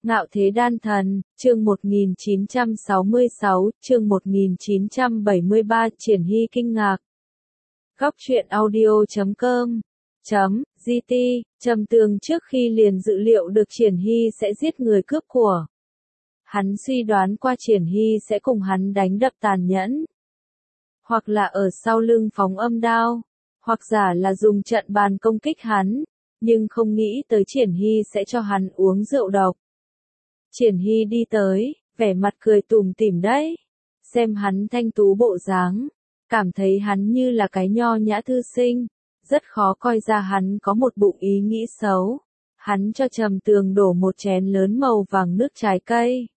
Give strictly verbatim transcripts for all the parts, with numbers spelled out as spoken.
Ngạo Thế Đan Thần, chương một nghìn chín trăm sáu mươi sáu, chương một nghìn chín trăm bảy mươi ba, Triển Hy kinh ngạc. Góc truyện audio chấm com chấm gt, Trầm Tường trước khi liền dự liệu được Triển Hy sẽ giết người cướp của. Hắn suy đoán qua Triển Hy sẽ cùng hắn đánh đập tàn nhẫn. Hoặc là ở sau lưng phóng âm đao, hoặc giả là dùng trận bàn công kích hắn, nhưng không nghĩ tới Triển Hy sẽ cho hắn uống rượu độc. Triển Hy đi tới, vẻ mặt cười tủm tỉm đấy. Xem hắn thanh tú bộ dáng, cảm thấy hắn như là cái nho nhã thư sinh, rất khó coi ra hắn có một bụng ý nghĩ xấu. Hắn cho Trầm Tường đổ một chén lớn màu vàng nước trái cây.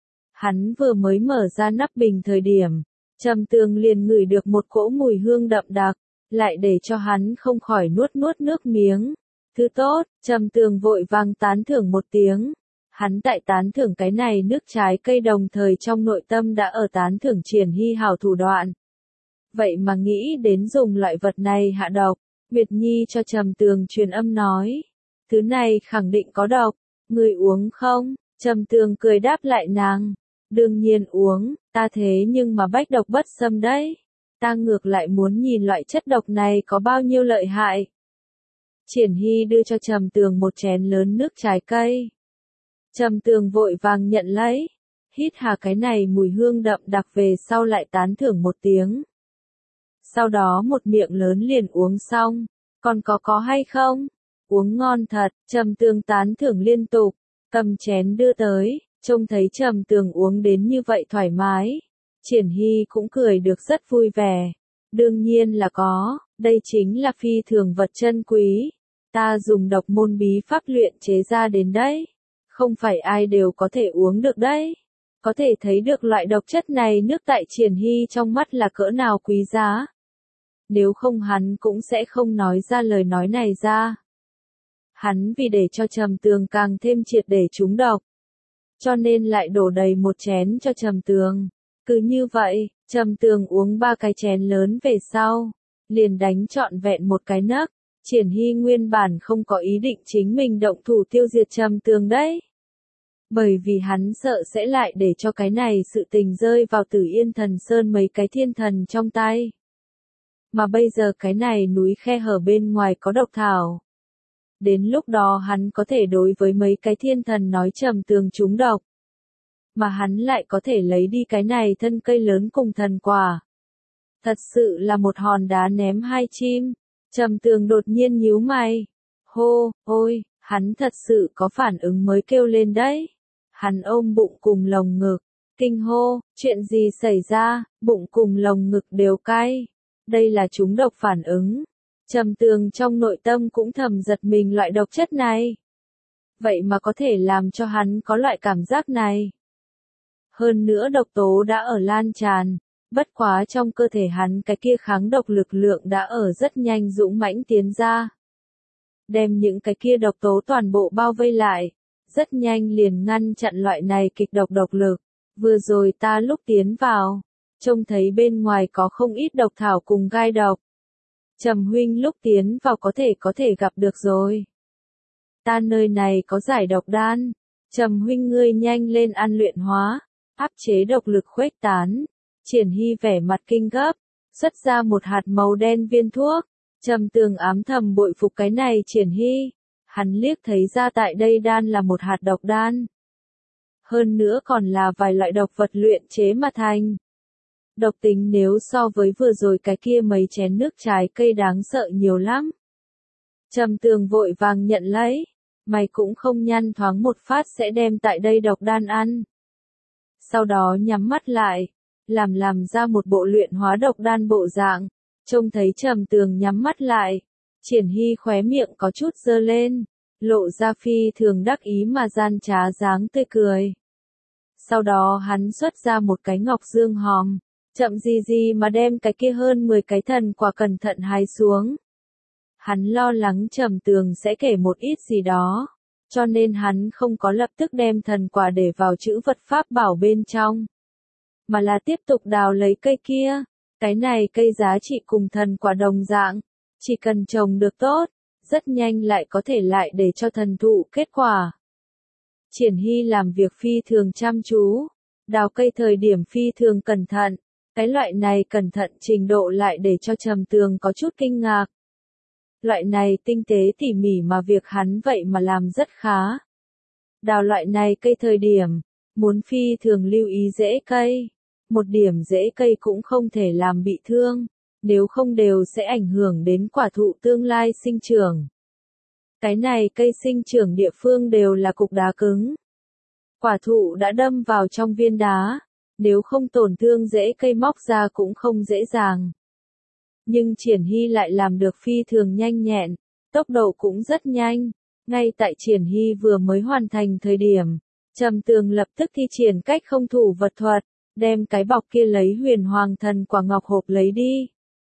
Hắn vừa mới mở ra nắp bình thời điểm, Trầm Tường liền ngửi được một cỗ mùi hương đậm đặc, lại để cho hắn không khỏi nuốt nuốt nước miếng. Thứ tốt, Trầm Tường vội vàng tán thưởng một tiếng. Hắn tại tán thưởng cái này nước trái cây đồng thời trong nội tâm đã ở tán thưởng Triển Hy hảo thủ đoạn. Vậy mà nghĩ đến dùng loại vật này hạ độc, Nguyệt Nhi cho Trầm Tường truyền âm nói. Thứ này khẳng định có độc, người uống không? Trầm Tường cười đáp lại nàng. Đương nhiên uống, ta thế nhưng mà bách độc bất xâm đấy. Ta ngược lại muốn nhìn loại chất độc này có bao nhiêu lợi hại. Triển Hy đưa cho Trầm Tường một chén lớn nước trái cây. Trầm Tường vội vàng nhận lấy, hít hà cái này mùi hương đậm đặc về sau lại tán thưởng một tiếng. Sau đó một miệng lớn liền uống xong, còn có có hay không? Uống ngon thật, Trầm Tường tán thưởng liên tục, cầm chén đưa tới, trông thấy Trầm Tường uống đến như vậy thoải mái. Triển Hy cũng cười được rất vui vẻ, đương nhiên là có, đây chính là phi thường vật chân quý, ta dùng độc môn bí pháp luyện chế ra đến đấy. Không phải ai đều có thể uống được đấy. Có thể thấy được loại độc chất này nước tại Triển Hy trong mắt là cỡ nào quý giá. Nếu không hắn cũng sẽ không nói ra lời nói này ra. Hắn vì để cho Trầm Tường càng thêm triệt để trúng độc, cho nên lại đổ đầy một chén cho Trầm Tường. Cứ như vậy, Trầm Tường uống ba cái chén lớn về sau, liền đánh trọn vẹn một cái nấc. Triển Hy nguyên bản không có ý định chính mình động thủ tiêu diệt Trầm Tường đấy. Bởi vì hắn sợ sẽ lại để cho cái này sự tình rơi vào Tử Yên Thần Sơn mấy cái thiên thần trong tay. Mà bây giờ cái này núi khe hở bên ngoài có độc thảo. Đến lúc đó hắn có thể đối với mấy cái thiên thần nói Trầm Tường trúng độc. Mà hắn lại có thể lấy đi cái này thân cây lớn cùng thần quả. Thật sự là một hòn đá ném hai chim. Trầm Tường đột nhiên nhíu mày. Hô, ôi, hắn thật sự có phản ứng mới kêu lên đấy. Hắn ôm bụng cùng lồng ngực, kinh hô, chuyện gì xảy ra, bụng cùng lồng ngực đều cay. Đây là trúng độc phản ứng. Trầm Tường trong nội tâm cũng thầm giật mình loại độc chất này. Vậy mà có thể làm cho hắn có loại cảm giác này. Hơn nữa độc tố đã ở lan tràn, bất quá trong cơ thể hắn cái kia kháng độc lực lượng đã ở rất nhanh dũng mãnh tiến ra. Đem những cái kia độc tố toàn bộ bao vây lại. Rất nhanh liền ngăn chặn loại này kịch độc độc lực. Vừa rồi ta lúc tiến vào, trông thấy bên ngoài có không ít độc thảo cùng gai độc. Trầm huynh lúc tiến vào có thể có thể gặp được rồi. Ta nơi này có giải độc đan. Trầm huynh ngươi nhanh lên ăn luyện hóa, áp chế độc lực khuếch tán. Triển Hy vẻ mặt kinh gấp, xuất ra một hạt màu đen viên thuốc. Trầm Tường ám thầm bội phục cái này Triển Hy. Hắn liếc thấy ra tại đây đan là một hạt độc đan. Hơn nữa còn là vài loại độc vật luyện chế mà thành. Độc tính nếu so với vừa rồi cái kia mấy chén nước trái cây đáng sợ nhiều lắm. Trầm Tường vội vàng nhận lấy. Mày cũng không nhăn thoáng một phát sẽ đem tại đây độc đan ăn. Sau đó nhắm mắt lại. Làm làm ra một bộ luyện hóa độc đan bộ dạng. Trông thấy Trầm Tường nhắm mắt lại. Triển Hy khóe miệng có chút dơ lên, lộ ra phi thường đắc ý mà gian trá dáng tươi cười. Sau đó hắn xuất ra một cái ngọc dương hòm, chậm gì gì mà đem cái kia hơn mười cái thần quả cẩn thận hái xuống. Hắn lo lắng Trầm Tường sẽ kể một ít gì đó, cho nên hắn không có lập tức đem thần quả để vào chữ vật pháp bảo bên trong, mà là tiếp tục đào lấy cây kia. Cái này cây giá trị cùng thần quả đồng dạng. Chỉ cần trồng được tốt, rất nhanh lại có thể lại để cho thần thụ kết quả. Triển Hy làm việc phi thường chăm chú, đào cây thời điểm phi thường cẩn thận, cái loại này cẩn thận trình độ lại để cho Trầm Tường có chút kinh ngạc. Loại này tinh tế tỉ mỉ mà việc hắn vậy mà làm rất khá. Đào loại này cây thời điểm, muốn phi thường lưu ý rễ cây, một điểm rễ cây cũng không thể làm bị thương, nếu không đều sẽ ảnh hưởng đến quả thụ tương lai sinh trưởng. Cái này cây sinh trưởng địa phương đều là cục đá cứng. Quả thụ đã đâm vào trong viên đá, nếu không tổn thương rễ cây móc ra cũng không dễ dàng. Nhưng Triển Hy lại làm được phi thường nhanh nhẹn, tốc độ cũng rất nhanh. Ngay tại Triển Hy vừa mới hoàn thành thời điểm, Trầm Tường lập tức thi triển cách không thủ vật thuật, đem cái bọc kia lấy huyền hoàng thần quả ngọc hộp lấy đi.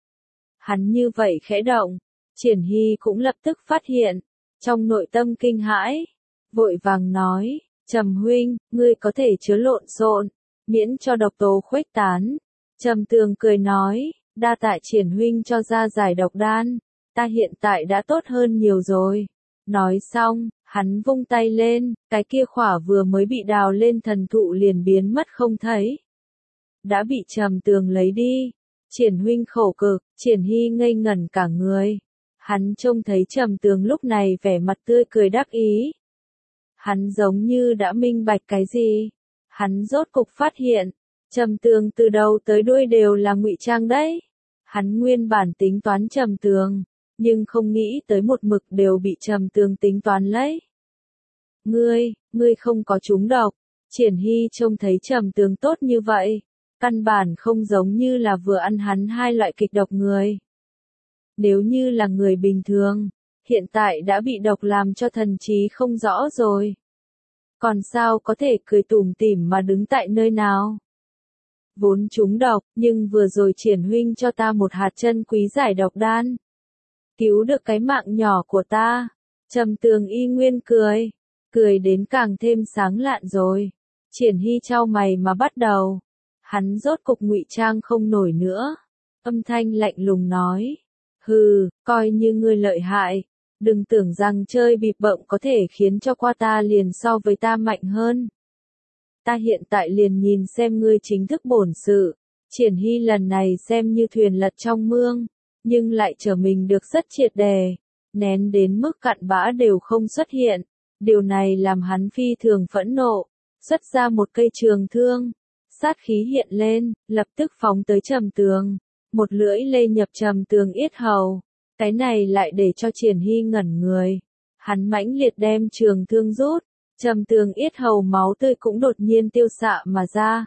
Hắn như vậy khẽ động, Triển Hy cũng lập tức phát hiện, trong nội tâm kinh hãi, vội vàng nói, Trầm huynh, ngươi có thể chớ lộn xộn, miễn cho độc tố khuếch tán. Trầm Tường cười nói, đa tạ Triển huynh cho ra giải độc đan, ta hiện tại đã tốt hơn nhiều rồi. Nói xong, hắn vung tay lên, cái kia khỏa vừa mới bị đào lên thần thụ liền biến mất không thấy. Đã bị Trầm Tường lấy đi. Triển huynh khổ cực, Triển Hy ngây ngẩn cả người. Hắn trông thấy Trầm Tường lúc này vẻ mặt tươi cười đắc ý. Hắn giống như đã minh bạch cái gì. Hắn rốt cục phát hiện, Trầm Tường từ đầu tới đuôi đều là ngụy trang đấy. Hắn nguyên bản tính toán Trầm Tường, nhưng không nghĩ tới một mực đều bị Trầm Tường tính toán lấy. Ngươi, ngươi không có trúng độc. Triển Hy trông thấy Trầm Tường tốt như vậy, căn bản không giống như là vừa ăn hắn hai loại kịch độc người. Nếu như là người bình thường, hiện tại đã bị độc làm cho thần trí không rõ rồi. Còn sao có thể cười tủm tỉm mà đứng tại nơi nào? Vốn trúng độc, nhưng vừa rồi Triển huynh cho ta một hạt chân quý giải độc đan. Cứu được cái mạng nhỏ của ta. Trầm Tường y nguyên cười, cười đến càng thêm sáng lạn rồi. Triển Hy chau mày mà bắt đầu. Hắn rốt cục ngụy trang không nổi nữa. Âm thanh lạnh lùng nói. Hừ, coi như ngươi lợi hại. Đừng tưởng rằng chơi bịp bợm có thể khiến cho qua ta liền so với ta mạnh hơn. Ta hiện tại liền nhìn xem ngươi chính thức bổn sự. Triển Hy lần này xem như thuyền lật trong mương, nhưng lại trở mình được rất triệt đề, nén đến mức cặn bã đều không xuất hiện. Điều này làm hắn phi thường phẫn nộ, xuất ra một cây trường thương, sát khí hiện lên, lập tức phóng tới Trầm Tường, một lưỡi lê nhập Trầm Tường yết hầu. Cái này lại để cho Triển Hy ngẩn người. Hắn mãnh liệt đem trường thương rút, Trầm Tường yết hầu máu tươi cũng đột nhiên tiêu xạ mà ra.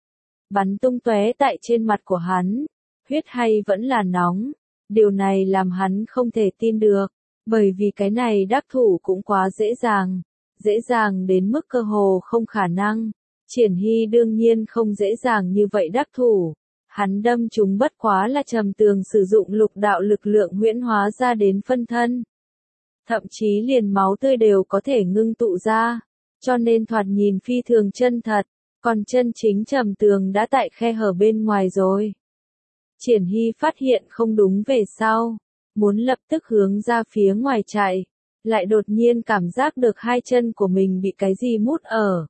Bắn tung tóe tại trên mặt của hắn, huyết hay vẫn là nóng. Điều này làm hắn không thể tin được, bởi vì cái này đắc thủ cũng quá dễ dàng, dễ dàng đến mức cơ hồ không khả năng. Triển Hy đương nhiên không dễ dàng như vậy đắc thủ. Hắn đâm chúng bất quá là Trầm Tường sử dụng lục đạo lực lượng huyễn hóa ra đến phân thân. Thậm chí liền máu tươi đều có thể ngưng tụ ra, cho nên thoạt nhìn phi thường chân thật, còn chân chính Trầm Tường đã tại khe hở bên ngoài rồi. Triển Hy phát hiện không đúng về sau, muốn lập tức hướng ra phía ngoài chạy, lại đột nhiên cảm giác được hai chân của mình bị cái gì mút ở.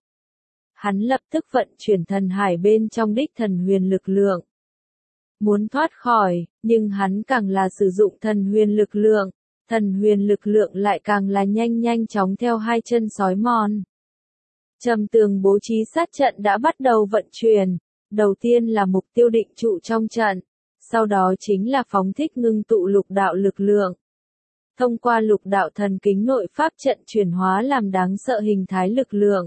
Hắn lập tức vận chuyển thần hải bên trong đích thần huyền lực lượng. Muốn thoát khỏi, nhưng hắn càng là sử dụng thần huyền lực lượng, thần huyền lực lượng lại càng là nhanh nhanh chóng theo hai chân sói mòn. Trầm Tường bố trí sát trận đã bắt đầu vận chuyển, đầu tiên là mục tiêu định trụ trong trận, sau đó chính là phóng thích ngưng tụ lục đạo lực lượng. Thông qua lục đạo thần kính nội pháp trận chuyển hóa làm đáng sợ hình thái lực lượng.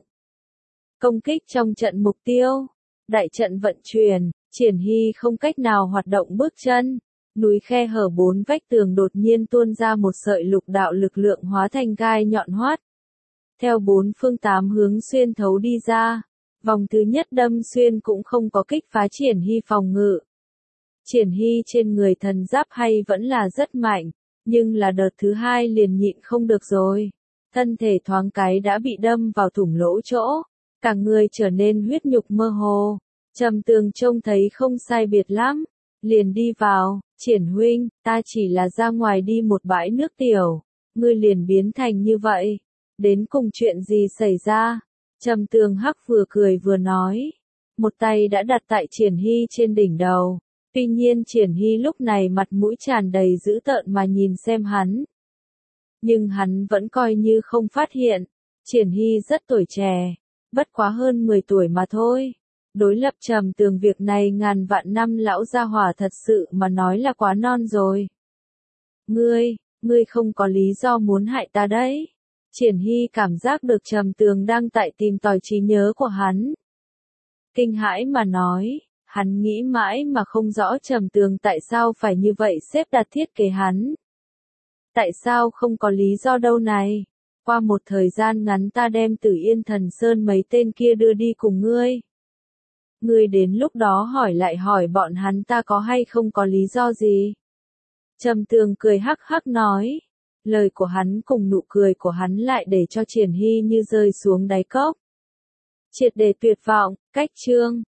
Công kích trong trận mục tiêu, đại trận vận chuyển. Triển Hy không cách nào hoạt động bước chân, núi khe hở bốn vách tường đột nhiên tuôn ra một sợi lục đạo lực lượng hóa thành gai nhọn hoắt. Theo bốn phương tám hướng xuyên thấu đi ra, vòng thứ nhất đâm xuyên cũng không có kích phá Triển Hy phòng ngự. Triển Hy trên người thần giáp hay vẫn là rất mạnh, nhưng là đợt thứ hai liền nhịn không được rồi. Thân thể thoáng cái đã bị đâm vào thủng lỗ chỗ, cả người trở nên huyết nhục mơ hồ. Trầm Tường trông thấy không sai biệt lắm, liền đi vào. Triển huynh, ta chỉ là ra ngoài đi một bãi nước tiểu, ngươi liền biến thành như vậy, đến cùng chuyện gì xảy ra? Trầm Tường Hắc vừa cười vừa nói. Một tay đã đặt tại Triển Hy trên đỉnh đầu. Tuy nhiên Triển Hy lúc này mặt mũi tràn đầy dữ tợn mà nhìn xem hắn. Nhưng hắn vẫn coi như không phát hiện. Triển Hy rất tuổi trẻ. Bất quá hơn mười tuổi mà thôi. Đối lập Trầm Tường việc này ngàn vạn năm lão gia hỏa thật sự mà nói là quá non rồi. Ngươi, ngươi không có lý do muốn hại ta đấy. Triển Hy cảm giác được Trầm Tường đang tại tìm tòi trí nhớ của hắn. Kinh hãi mà nói, hắn nghĩ mãi mà không rõ Trầm Tường tại sao phải như vậy xếp đặt thiết kế hắn. Tại sao không có lý do đâu này? Qua một thời gian ngắn ta đem Tử Yên Thần Sơn mấy tên kia đưa đi cùng ngươi. Ngươi đến lúc đó hỏi lại hỏi bọn hắn ta có hay không có lý do gì? Trầm Tường cười hắc hắc nói. Lời của hắn cùng nụ cười của hắn lại để cho Triển Hy như rơi xuống đáy cốc. Triệt để tuyệt vọng, cách chương.